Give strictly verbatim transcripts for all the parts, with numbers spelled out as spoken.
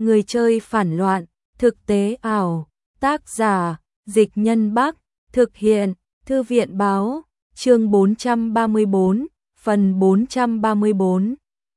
Người chơi phản loạn, thực tế ảo, tác giả, Dịch Nhân Bắc, thực hiện, Thư viện báo, chương bốn trăm ba mươi bốn, phần bốn trăm ba mươi bốn.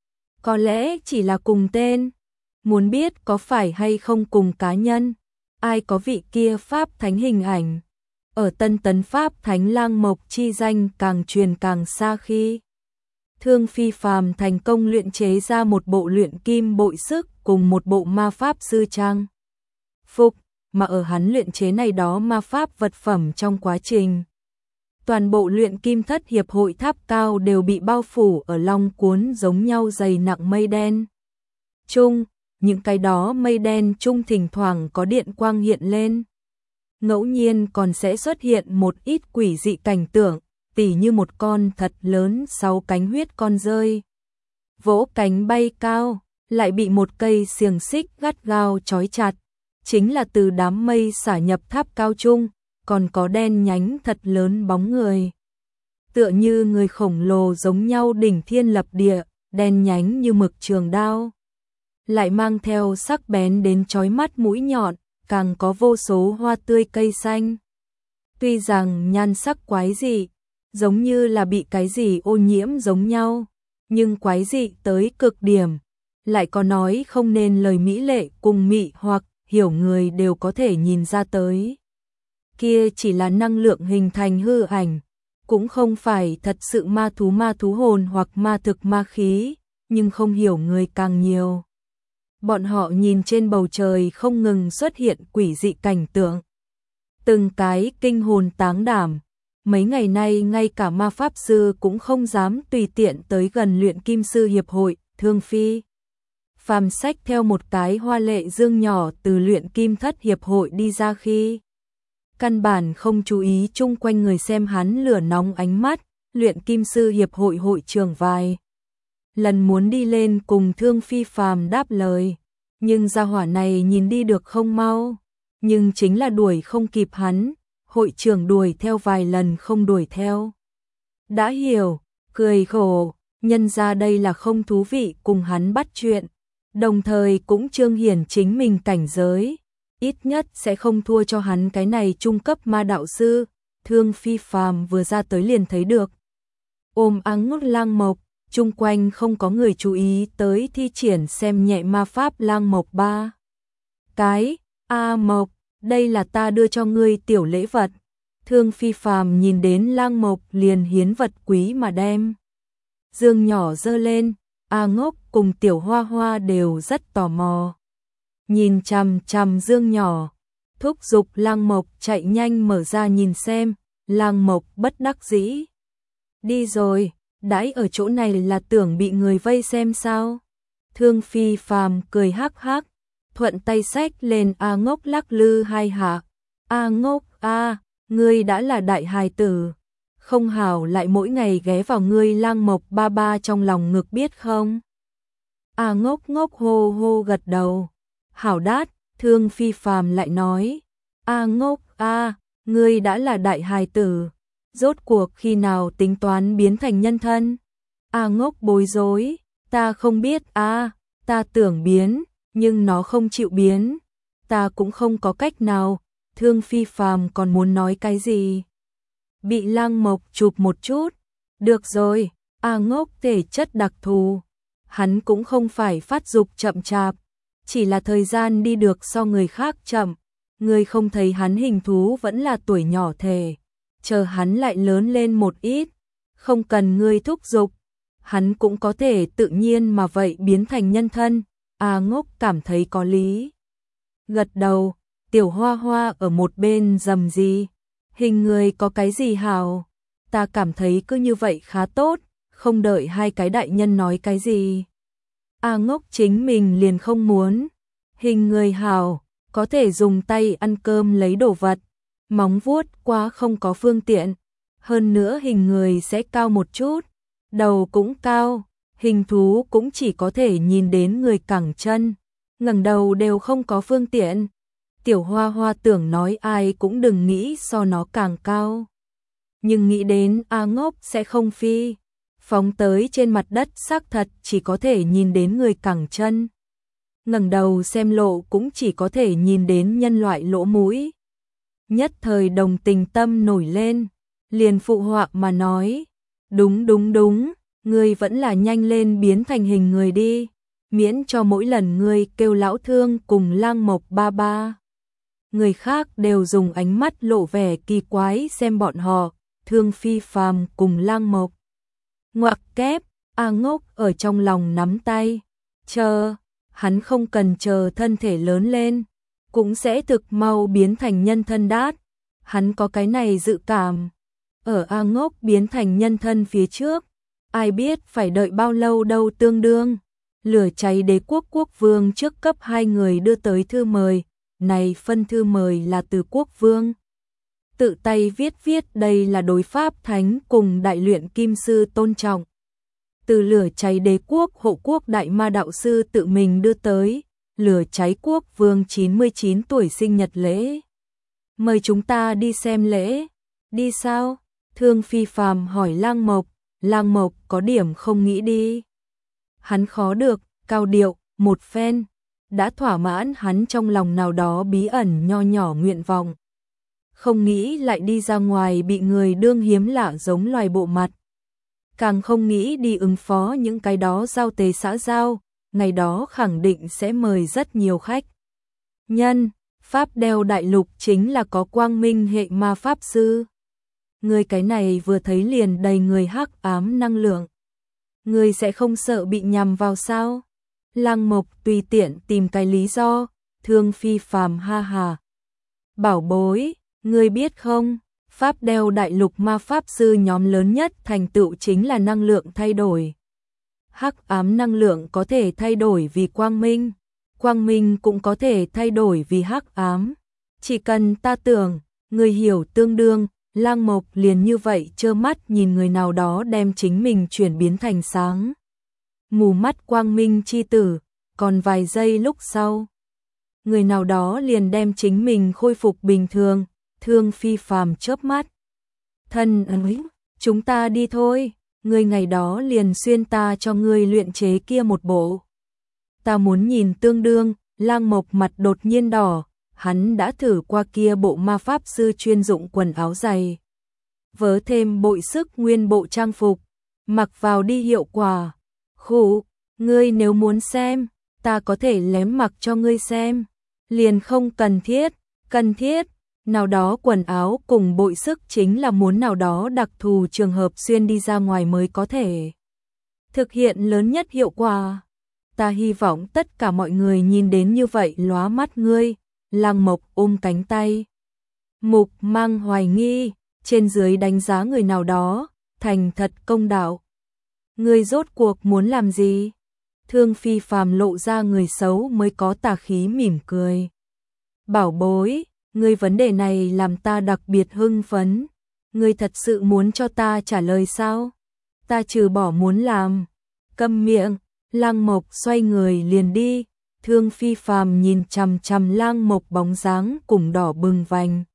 Có lẽ chỉ là cùng tên, muốn biết có phải hay không cùng cá nhân, ai có vị kia Pháp Thánh hình ảnh. Ở Tân Tấn Pháp Thánh Lang Mộc chi danh càng truyền càng xa khi Thương Phi Phàm thành công luyện chế ra một bộ luyện kim bội sức cùng một bộ ma pháp sư trang phục, mà ở hắn luyện chế này đó ma pháp vật phẩm trong quá trình. Toàn bộ luyện kim thất hiệp hội tháp cao đều bị bao phủ ở long cuốn giống nhau dày nặng mây đen. Chung, những cái đó mây đen chung thỉnh thoảng có điện quang hiện lên. Ngẫu nhiên còn sẽ xuất hiện một ít quỷ dị cảnh tượng, tỉ như một con thật lớn sáu cánh huyết con rơi. Vỗ cánh bay cao, lại bị một cây xiềng xích gắt gao trói chặt. Chính là từ đám mây xả nhập tháp cao chung, còn có đen nhánh thật lớn bóng người. Tựa như người khổng lồ giống nhau đỉnh thiên lập địa, đen nhánh như mực trường đao. Lại mang theo sắc bén đến chói mắt mũi nhọn, càng có vô số hoa tươi cây xanh. Tuy rằng nhan sắc quái dị, giống như là bị cái gì ô nhiễm giống nhau, nhưng quái dị tới cực điểm, lại có nói không nên lời mỹ lệ cùng mị hoặc hiểu người đều có thể nhìn ra tới. Kia chỉ là năng lượng hình thành hư ảnh, cũng không phải thật sự ma thú ma thú hồn hoặc ma thực ma khí, nhưng không hiểu người càng nhiều. Bọn họ nhìn trên bầu trời không ngừng xuất hiện quỷ dị cảnh tượng. Từng cái kinh hồn táng đảm, mấy ngày nay ngay cả ma pháp sư cũng không dám tùy tiện tới gần luyện kim sư hiệp hội, Thương Phi Phàm xách theo một cái hoa lệ dương nhỏ từ luyện kim thất hiệp hội đi ra khi. Căn bản không chú ý chung quanh người xem hắn lửa nóng ánh mắt, luyện kim sư hiệp hội hội trưởng vài lần muốn đi lên cùng Thương Phi Phàm đáp lời, nhưng gia hỏa này nhìn đi được không mau, nhưng chính là đuổi không kịp hắn, hội trưởng đuổi theo vài lần không đuổi theo. Đã hiểu, cười khổ, nhân ra đây là không thú vị cùng hắn bắt chuyện, đồng thời cũng trương hiển chính mình cảnh giới, ít nhất sẽ không thua cho hắn cái này trung cấp ma đạo sư. Thương Phi Phàm vừa ra tới liền thấy được ôm áng ngút Lang Mộc, chung quanh không có người chú ý tới thi triển xem nhẹ ma pháp Lang Mộc ba. Cái, A Mộc, đây là ta đưa cho ngươi tiểu lễ vật. Thương Phi Phàm nhìn đến Lang Mộc liền hiến vật quý mà đem. Dương nhỏ dơ lên, A Ngốc cùng tiểu Hoa Hoa đều rất tò mò. Nhìn chằm chằm dương nhỏ, thúc giục Lang Mộc chạy nhanh mở ra nhìn xem, Lang Mộc bất đắc dĩ. Đi rồi, đãi ở chỗ này là tưởng bị người vây xem sao? Thương Phi Phàm cười hắc hắc, thuận tay xách lên A Ngốc lắc lư hai hạ. A Ngốc a, ngươi đã là đại hài tử, không hảo lại mỗi ngày ghé vào ngươi Lang Mộc ba ba trong lòng ngực biết không? A Ngốc ngốc hô hô gật đầu. Hảo đát, Thương Phi Phàm lại nói, A Ngốc a, ngươi đã là đại hài tử, rốt cuộc khi nào tính toán biến thành nhân thân? A Ngốc bối rối, ta không biết a, ta tưởng biến, nhưng nó không chịu biến, ta cũng không có cách nào. Thương Phi Phàm còn muốn nói cái gì? Bị Lang Mộc chụp một chút, được rồi, A Ngốc thể chất đặc thù, hắn cũng không phải phát dục chậm chạp, chỉ là thời gian đi được so người khác chậm, người không thấy hắn hình thú vẫn là tuổi nhỏ thể, chờ hắn lại lớn lên một ít, không cần ngươi thúc giục, hắn cũng có thể tự nhiên mà vậy biến thành nhân thân. A Ngốc cảm thấy có lý. Gật đầu, tiểu Hoa Hoa ở một bên rầm gì, hình người có cái gì hảo, ta cảm thấy cứ như vậy khá tốt, không đợi hai cái đại nhân nói cái gì. A Ngốc chính mình liền không muốn, hình người hảo, có thể dùng tay ăn cơm lấy đồ vật, móng vuốt quá không có phương tiện, hơn nữa hình người sẽ cao một chút, đầu cũng cao, hình thú cũng chỉ có thể nhìn đến người cẳng chân, ngẩng đầu đều không có phương tiện. Tiểu Hoa Hoa tưởng nói ai cũng đừng nghĩ so nó càng cao, nhưng nghĩ đến A Ngốc sẽ không phi phóng tới trên mặt đất, xác thật chỉ có thể nhìn đến người cẳng chân. ngẩng đầu xem lộ cũng chỉ có thể nhìn đến nhân loại lỗ mũi. Nhất thời đồng tình tâm nổi lên, liền phụ họa mà nói, đúng đúng đúng, ngươi vẫn là nhanh lên biến thành hình người đi, miễn cho mỗi lần ngươi kêu lão Thương cùng Lang Mộc ba ba. Người khác đều dùng ánh mắt lộ vẻ kỳ quái xem bọn họ, Thương Phi Phàm cùng Lang Mộc. Ngoặc kép, A Ngốc ở trong lòng nắm tay, chờ, hắn không cần chờ thân thể lớn lên, cũng sẽ thực mau biến thành nhân thân đát, hắn có cái này dự cảm. Ở A Ngốc biến thành nhân thân phía trước, ai biết phải đợi bao lâu đâu. Tương đương, lửa cháy đế quốc quốc vương trước cấp hai người đưa tới thư mời, này phân thư mời là từ quốc vương tự tay viết viết đây là đối pháp thánh cùng đại luyện kim sư tôn trọng. Từ lửa cháy đế quốc hộ quốc đại ma đạo sư tự mình đưa tới, lửa cháy quốc vương chín mươi chín tuổi sinh nhật lễ. Mời chúng ta đi xem lễ. Đi sao? Thương Phi Phàm hỏi Lang Mộc, Lang Mộc có điểm không nghĩ đi. Hắn khó được, cao điệu, một phen, đã thỏa mãn hắn trong lòng nào đó bí ẩn nho nhỏ nguyện vọng. Không nghĩ lại đi ra ngoài bị người đương hiếm lạ giống loài bộ mặt. Càng không nghĩ đi ứng phó những cái đó giao tế xã giao, ngày đó khẳng định sẽ mời rất nhiều khách. Nhân, Pháp đeo đại lục chính là có quang minh hệ ma pháp sư. Người cái này vừa thấy liền đầy người hắc ám năng lượng. Người sẽ không sợ bị nhằm vào sao? Lang Mộc tùy tiện tìm cái lý do, Thương Phi Phàm ha hà. Bảo bối, người biết không, Pháp đeo đại lục ma pháp sư nhóm lớn nhất thành tựu chính là năng lượng thay đổi. Hắc ám năng lượng có thể thay đổi vì quang minh, quang minh cũng có thể thay đổi vì hắc ám. Chỉ cần ta tưởng, người hiểu tương đương, Lang Mộc liền như vậy trơ mắt nhìn người nào đó đem chính mình chuyển biến thành sáng. Mù mắt quang minh chi tử, còn vài giây lúc sau, người nào đó liền đem chính mình khôi phục bình thường. Thương Phi Phàm chớp mắt. Thân ơi, chúng ta đi thôi, ngươi ngày đó liền xuyên ta cho ngươi luyện chế kia một bộ. Ta muốn nhìn tương đương, Lang Mộc mặt đột nhiên đỏ, hắn đã thử qua kia bộ ma pháp sư chuyên dụng quần áo dày. Vớ thêm bội sức nguyên bộ trang phục, mặc vào đi hiệu quả. Khủ, ngươi nếu muốn xem, ta có thể lém mặc cho ngươi xem. Liền không cần thiết, cần thiết. Nào đó quần áo cùng bội sức chính là muốn nào đó đặc thù trường hợp xuyên đi ra ngoài mới có thể thực hiện lớn nhất hiệu quả. Ta hy vọng tất cả mọi người nhìn đến như vậy lóa mắt ngươi. Lang Mộc ôm cánh tay, mục mang hoài nghi, trên dưới đánh giá người nào đó, thành thật công đạo. Ngươi rốt cuộc muốn làm gì? Thương Phi Phàm lộ ra người xấu mới có tà khí mỉm cười. Bảo bối, ngươi vấn đề này làm ta đặc biệt hưng phấn. Ngươi thật sự muốn cho ta trả lời sao? Ta trừ bỏ muốn làm. Câm miệng, Lang Mộc xoay người liền đi. Thương Phi Phàm nhìn chằm chằm Lang Mộc bóng dáng cùng đỏ bừng vành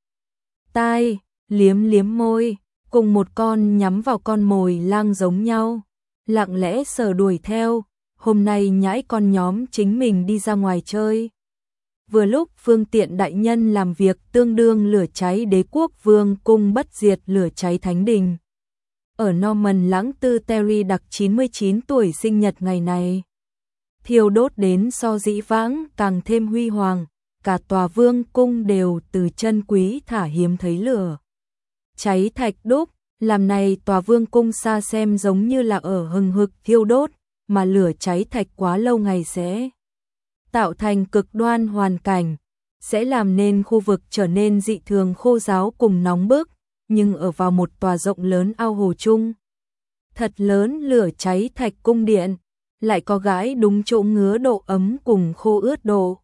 tai, liếm liếm môi, cùng một con nhắm vào con mồi lang giống nhau, lặng lẽ sờ đuổi theo. Hôm nay nhãi con nhóm chính mình đi ra ngoài chơi. Vừa lúc phương tiện đại nhân làm việc tương đương lửa cháy đế quốc vương cung bất diệt lửa cháy thánh đình. Ở Norman lãng tư Terry đặc chín mươi chín tuổi sinh nhật ngày này. Thiêu đốt đến so dĩ vãng càng thêm huy hoàng, cả tòa vương cung đều từ chân quý thả hiếm thấy lửa. Cháy thạch đúc, làm này tòa vương cung xa xem giống như là ở hừng hực thiêu đốt, mà lửa cháy thạch quá lâu ngày sẽ tạo thành cực đoan hoàn cảnh, sẽ làm nên khu vực trở nên dị thường khô ráo cùng nóng bức, nhưng ở vào một tòa rộng lớn ao hồ chung. Thật lớn lửa cháy thạch cung điện, lại có gãi đúng chỗ ngứa độ ấm cùng khô ướt độ.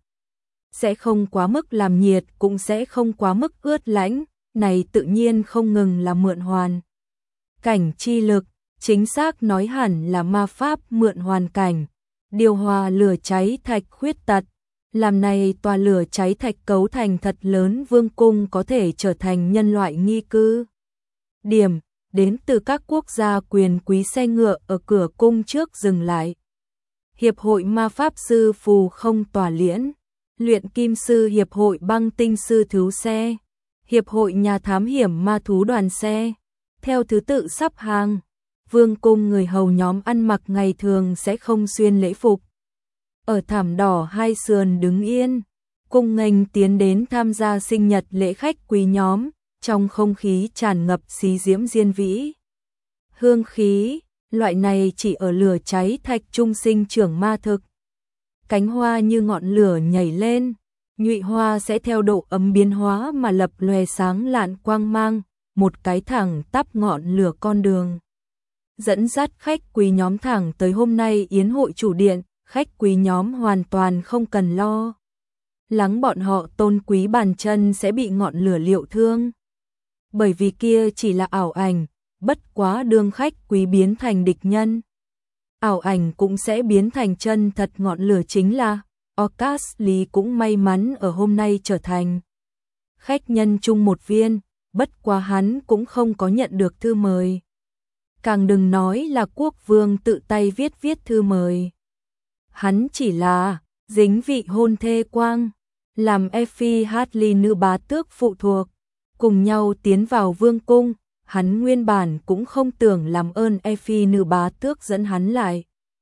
Sẽ không quá mức làm nhiệt cũng sẽ không quá mức ướt lạnh, này tự nhiên không ngừng là mượn hoàn cảnh chi lực, chính xác nói hẳn là ma pháp mượn hoàn cảnh, điều hòa lửa cháy thạch khuyết tật, làm này tòa lửa cháy thạch cấu thành thật lớn vương cung có thể trở thành nhân loại nghi cư. Điểm, đến từ các quốc gia quyền quý xe ngựa ở cửa cung trước dừng lại. Hiệp hội Ma Pháp Sư Phù Không Tỏa Liễn, Luyện Kim Sư Hiệp hội Băng Tinh Sư Thú Xe, Hiệp hội Nhà Thám Hiểm Ma Thú Đoàn Xe. Theo thứ tự sắp hàng, vương cung người hầu nhóm ăn mặc ngày thường sẽ không xuyên lễ phục. Ở thảm đỏ hai sườn đứng yên, cung nghênh tiến đến tham gia sinh nhật lễ khách quý nhóm, trong không khí tràn ngập xí diễm diên vĩ. Hương khí, loại này chỉ ở lửa cháy thạch trung sinh trưởng ma thực. Cánh hoa như ngọn lửa nhảy lên, nhụy hoa sẽ theo độ ấm biến hóa mà lập lòe sáng lạn quang mang, một cái thẳng tắp ngọn lửa con đường. Dẫn dắt khách quý nhóm thẳng tới hôm nay yến hội chủ điện, khách quý nhóm hoàn toàn không cần lo lắng bọn họ tôn quý bàn chân sẽ bị ngọn lửa liệu thương. Bởi vì kia chỉ là ảo ảnh, bất quá đương khách quý biến thành địch nhân, ảo ảnh cũng sẽ biến thành chân thật. Ngọn lửa chính là Orcas Lý cũng may mắn ở hôm nay trở thành khách nhân chung một viên, bất quá hắn cũng không có nhận được thư mời. Càng đừng nói là quốc vương tự tay viết viết thư mời. Hắn chỉ là dính vị hôn thê quang, làm Effie Hartley nữ bá tước phụ thuộc, cùng nhau tiến vào vương cung. Hắn nguyên bản cũng không tưởng làm ơn Effie nữ bá tước dẫn hắn lại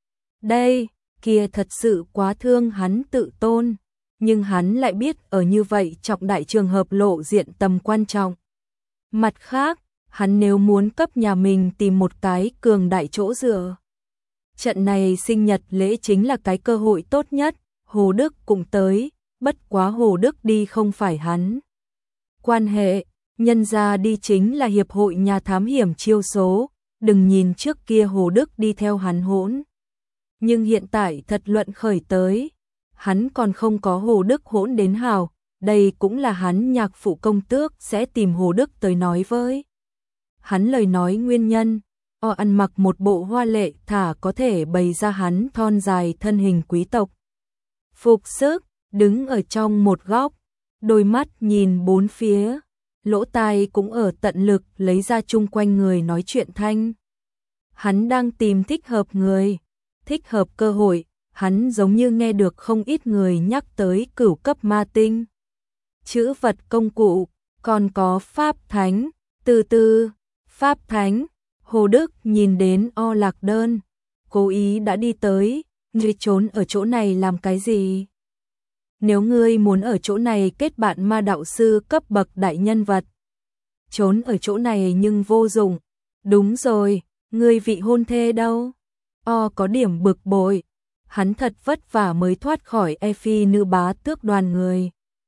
đây, kia thật sự quá thương hắn tự tôn, nhưng hắn lại biết ở như vậy trọng đại trường hợp lộ diện tầm quan trọng. Mặt khác, hắn nếu muốn cấp nhà mình tìm một cái cường đại chỗ dựa, trận này sinh nhật lễ chính là cái cơ hội tốt nhất. Hồ Đức cũng tới, bất quá Hồ Đức đi không phải hắn quan hệ, nhân ra đi chính là hiệp hội nhà thám hiểm chiêu số, đừng nhìn trước kia Hồ Đức đi theo hắn hỗn. Nhưng hiện tại thật luận khởi tới, hắn còn không có Hồ Đức hỗn đến hào, đây cũng là hắn nhạc phụ công tước sẽ tìm Hồ Đức tới nói với hắn lời nói nguyên nhân. O ăn mặc một bộ hoa lệ thả có thể bày ra hắn thon dài thân hình quý tộc. Phục sức, đứng ở trong một góc, đôi mắt nhìn bốn phía, lỗ tai cũng ở tận lực lấy ra chung quanh người nói chuyện thanh. Hắn đang tìm thích hợp người, thích hợp cơ hội, hắn giống như nghe được không ít người nhắc tới cửu cấp ma tinh, chữ vật công cụ, còn có pháp thánh, từ từ, pháp thánh. Hồ Đức nhìn đến O Lạc Đơn, cố ý đã đi tới, ngươi trốn ở chỗ này làm cái gì? Nếu ngươi muốn ở chỗ này kết bạn ma đạo sư cấp bậc đại nhân vật, trốn ở chỗ này nhưng vô dụng. Đúng rồi, ngươi vị hôn thê đâu? O có điểm bực bội, hắn thật vất vả mới thoát khỏi Effie nữ bá tước đoàn người.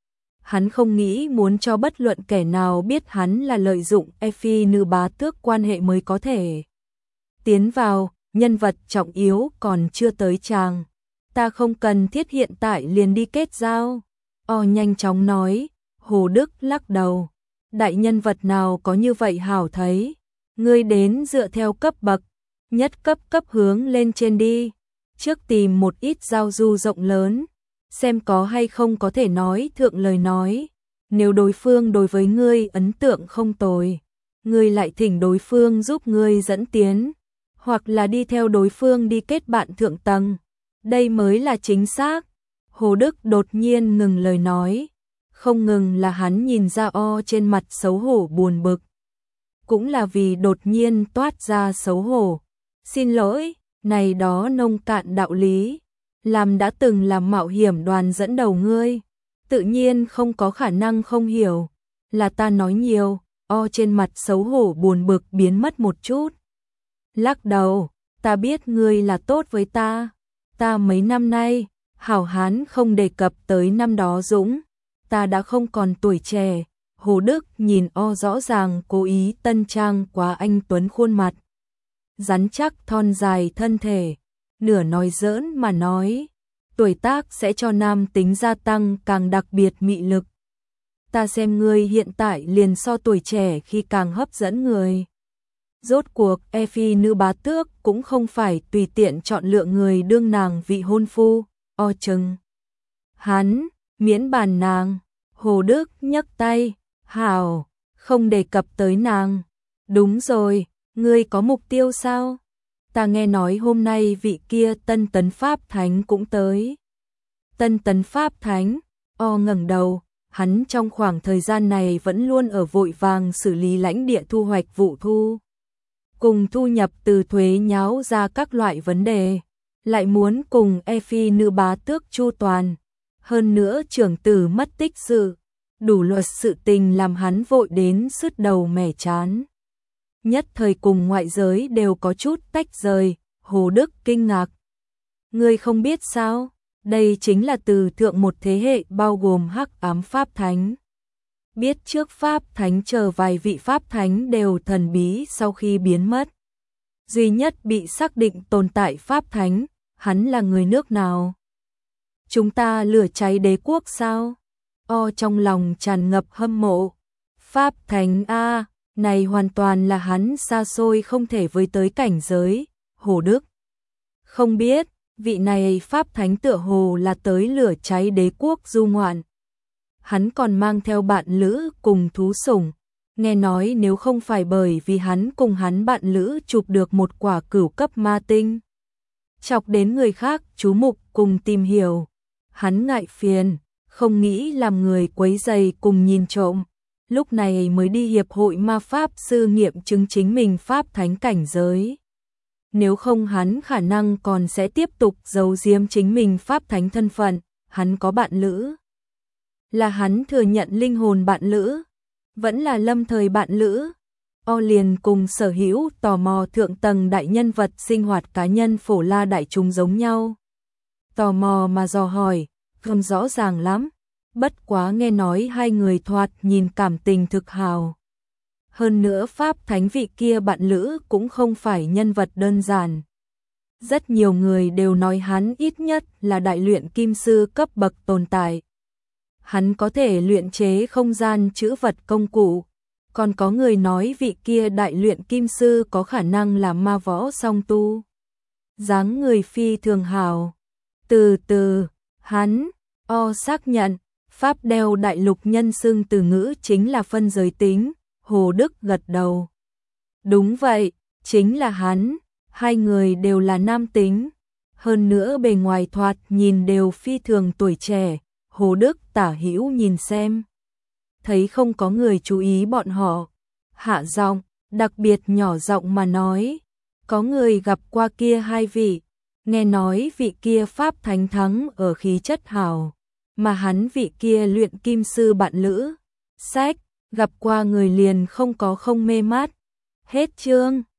Hắn không nghĩ muốn cho bất luận kẻ nào biết hắn là lợi dụng Effie nữ bá tước quan hệ mới có thể tiến vào, nhân vật trọng yếu còn chưa tới chàng. Ta không cần thiết hiện tại liền đi kết giao. O nhanh chóng nói. Hồ Đức lắc đầu. Đại nhân vật nào có như vậy hảo thấy. Ngươi đến dựa theo cấp bậc, nhất cấp cấp hướng lên trên đi. Trước tìm một ít giao du rộng lớn, xem có hay không có thể nói thượng lời nói. Nếu đối phương đối với ngươi ấn tượng không tồi, ngươi lại thỉnh đối phương giúp ngươi dẫn tiến, hoặc là đi theo đối phương đi kết bạn thượng tầng. Đây mới là chính xác. Hồ Đức đột nhiên ngừng lời nói. Không ngừng là hắn nhìn ra O trên mặt xấu hổ buồn bực, cũng là vì đột nhiên toát ra xấu hổ. Xin lỗi, này đó nông cạn đạo lý, làm đã từng làm mạo hiểm đoàn dẫn đầu ngươi, tự nhiên không có khả năng không hiểu. Là ta nói nhiều. O trên mặt xấu hổ buồn bực biến mất một chút, lắc đầu. Ta biết ngươi là tốt với ta. Ta mấy năm nay, hảo hán không đề cập tới năm đó dũng, ta đã không còn tuổi trẻ. Hồ Đức nhìn O rõ ràng cố ý tân trang quá anh tuấn khuôn mặt, rắn chắc thon dài thân thể, nửa nói giỡn mà nói, tuổi tác sẽ cho nam tính gia tăng càng đặc biệt mị lực. Ta xem ngươi hiện tại liền so tuổi trẻ khi càng hấp dẫn người. Rốt cuộc Effie nữ bá tước cũng không phải tùy tiện chọn lựa người đương nàng vị hôn phu. O chừng hắn, miễn bàn nàng. Hồ Đức nhấc tay. Hảo, không đề cập tới nàng. Đúng rồi, ngươi có mục tiêu sao? ta nghe nói hôm nay vị kia Tân Tấn Pháp Thánh cũng tới. Tân Tấn Pháp Thánh, O ngẩng đầu, hắn trong khoảng thời gian này vẫn luôn ở vội vàng xử lý lãnh địa thu hoạch vụ thu. Cùng thu nhập từ thuế nháo ra các loại vấn đề, lại muốn cùng e phi nữ bá tước chu toàn. Hơn nữa trưởng tử mất tích sự, đủ luật sự tình làm hắn vội đến sứt đầu mẻ chán. Nhất thời cùng ngoại giới đều có chút tách rời, Hồ Đức kinh ngạc. Ngươi không biết sao, đây chính là từ thượng một thế hệ bao gồm hắc ám Pháp Thánh. Biết trước Pháp Thánh chờ vài vị Pháp Thánh đều thần bí sau khi biến mất. Duy nhất bị xác định tồn tại Pháp Thánh, hắn là người nước nào? Chúng ta lửa cháy đế quốc sao? O trong lòng tràn ngập hâm mộ. Pháp Thánh A, này hoàn toàn là hắn xa xôi không thể với tới cảnh giới. Hồ Đức không biết, vị này Pháp Thánh tựa hồ là tới lửa cháy đế quốc du ngoạn. Hắn còn mang theo bạn lữ cùng thú sủng. Nghe nói nếu không phải bởi vì hắn cùng hắn bạn lữ chụp được một quả cửu cấp ma tinh, chọc đến người khác chú mục cùng tìm hiểu, hắn ngại phiền, không nghĩ làm người quấy rầy cùng nhìn trộm, lúc này mới đi hiệp hội ma pháp sư nghiệm chứng chính mình Pháp Thánh cảnh giới. Nếu không hắn khả năng còn sẽ tiếp tục giấu giếm chính mình Pháp Thánh thân phận. Hắn có bạn lữ, là hắn thừa nhận linh hồn bạn lữ, vẫn là lâm thời bạn lữ. O liền cùng sở hữu tò mò thượng tầng đại nhân vật sinh hoạt cá nhân phổ la đại chúng giống nhau. Tò mò mà dò hỏi, không rõ ràng lắm, bất quá nghe nói hai người thoạt nhìn cảm tình thực hào. Hơn nữa Pháp Thánh vị kia bạn lữ cũng không phải nhân vật đơn giản. Rất nhiều người đều nói hắn ít nhất là đại luyện kim sư cấp bậc tồn tại. Hắn có thể luyện chế không gian trữ vật công cụ. Còn có người nói vị kia đại luyện kim sư có khả năng là ma võ song tu. Dáng người phi thường hào. Từ từ, hắn, O xác nhận, Pháp đeo đại lục nhân xưng từ ngữ chính là phân giới tính. Hồ Đức gật đầu. Đúng vậy, chính là hắn. Hai người đều là nam tính. Hơn nữa bề ngoài thoạt nhìn đều phi thường tuổi trẻ. Hồ Đức tả hữu nhìn xem. Thấy không có người chú ý bọn họ. Hạ giọng, đặc biệt nhỏ giọng mà nói. Có người gặp qua kia hai vị. Nghe nói vị kia Pháp Thánh thắng ở khí chất hào. Mà hắn vị kia luyện kim sư bạn lữ. Sách, gặp qua người liền không có không mê mát. Hết chương.